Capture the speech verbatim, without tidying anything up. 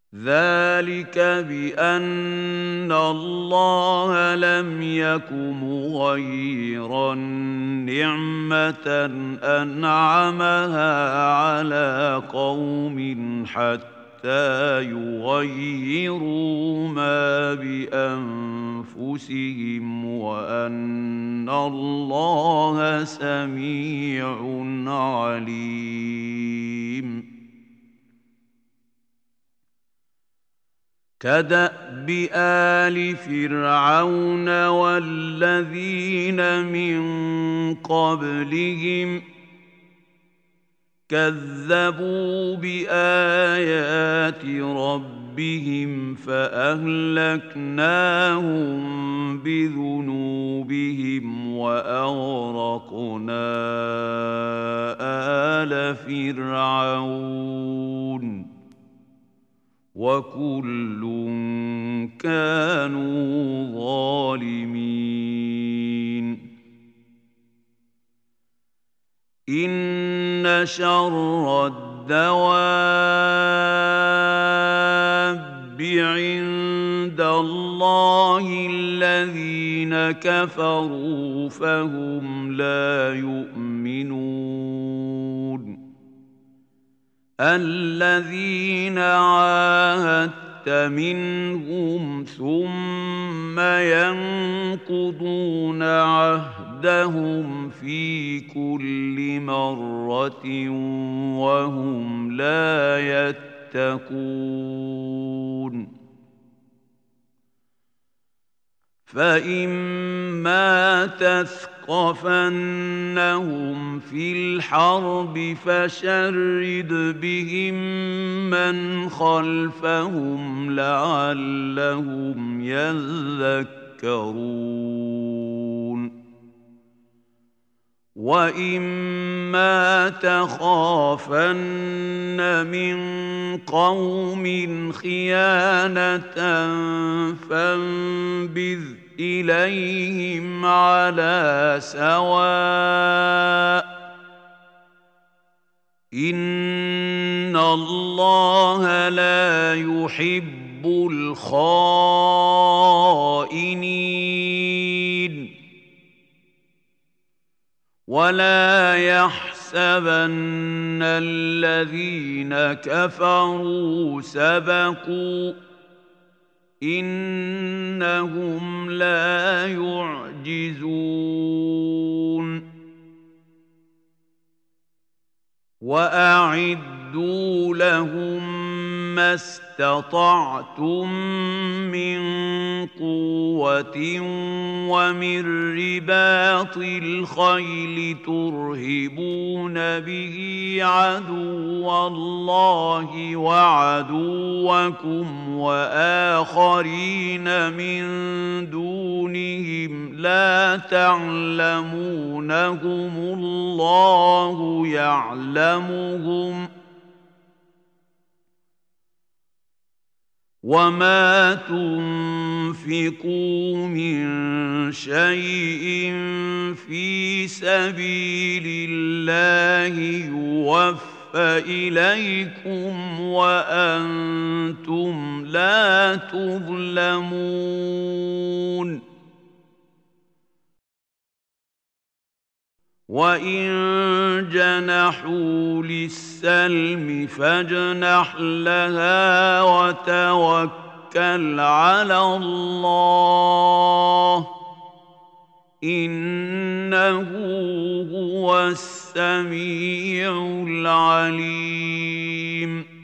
ذلك بأن الله لم يك مغيرا نعمة أنعمها على قوم حتى يغيروا ما بأنفسهم وأن الله سميع عليم. كدأب آل فرعون والذين من قبلهم كذبوا بآيات ربهم فأهلكناهم بذنوبهم وأغرقنا آل فرعون وكل كانوا ظالمين. إن شر الدواب عند الله الذين كفروا فهم لا يؤمنون. الذين عاهدت منهم ثم ينقضون عهدهم في كل مرة وهم لا يتقون. فإما تثقفنهم في الحرب فشرد بهم من خلفهم لعلهم يذكرون. وإما تخافن من قوم خيانة فانبذ إليهم على سواء إن الله لا يحب الخائنين. ولا يحسبن الذين كفروا سبقوا إنهم لا يعجزون. وأعدوا لهم ما استطعتم من قوة ومن رباط الخيل ترهبون به عدو الله وعدوكم وآخرين من دونهم لا تعلمونهم الله يعلمهم وما تنفقوا من شيء في سبيل الله يوفى إليكم وأنتم لا تظلمون. وإن جنحوا للسلم فاجنح لها وتوكل على الله إنه هو السميع العليم.